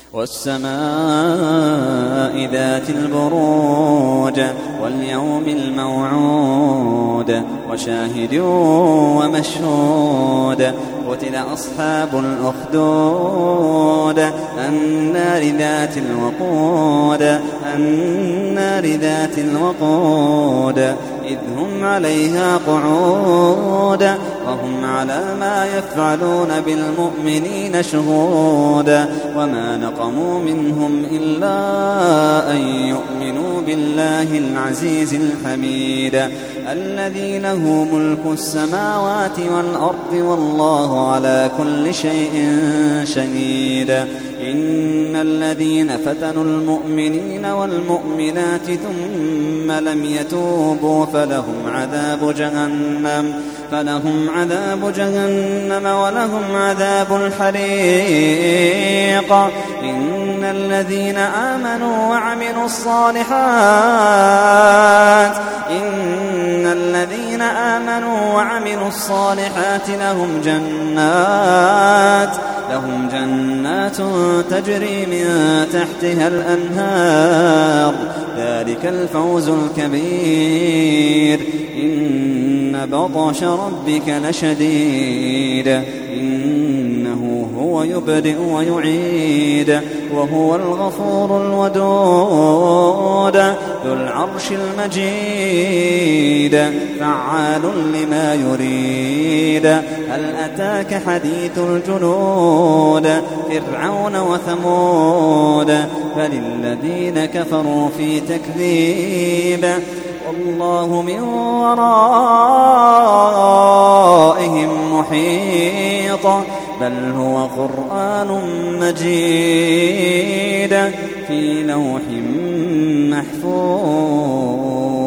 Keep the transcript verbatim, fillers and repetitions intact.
والسماء ذات البروج واليوم الموعود وشاهد ومشهود قتل أصحاب الأخدود النار ذات الوقود النار ذات الوقود إذ هم عليها قعود وهم على ما يفعلون بالمؤمنين شهود وما نقموا منهم إلا أن يؤمنوا بالله العزيز الحميد الذي له ملك السماوات والأرض والله على كل شيء شهيد إن الذين فتنوا المؤمنين والمؤمنات ثم لم يتوبوا فلهم عذاب جهنم فلهم عذاب جهنم ولهم عذاب الحريق إن الذين آمنوا وعملوا الصالحات إن الذين آمنوا وعملوا الصالحات لهم جنات لهم جنات تجري من تحتها الأنهار ذلك الفوز الكبير إن بطش ربك لشديد إنه هو يبدئ ويعيد وهو الغفور الودود ذو العرش المجيد فعال لما يريد هل أتاك حديث الجنود فرعون وثمود فللذين كفروا في تكذيب والله من ورائهم محيط بل هو قرآن مجيد في لوح محفوظ.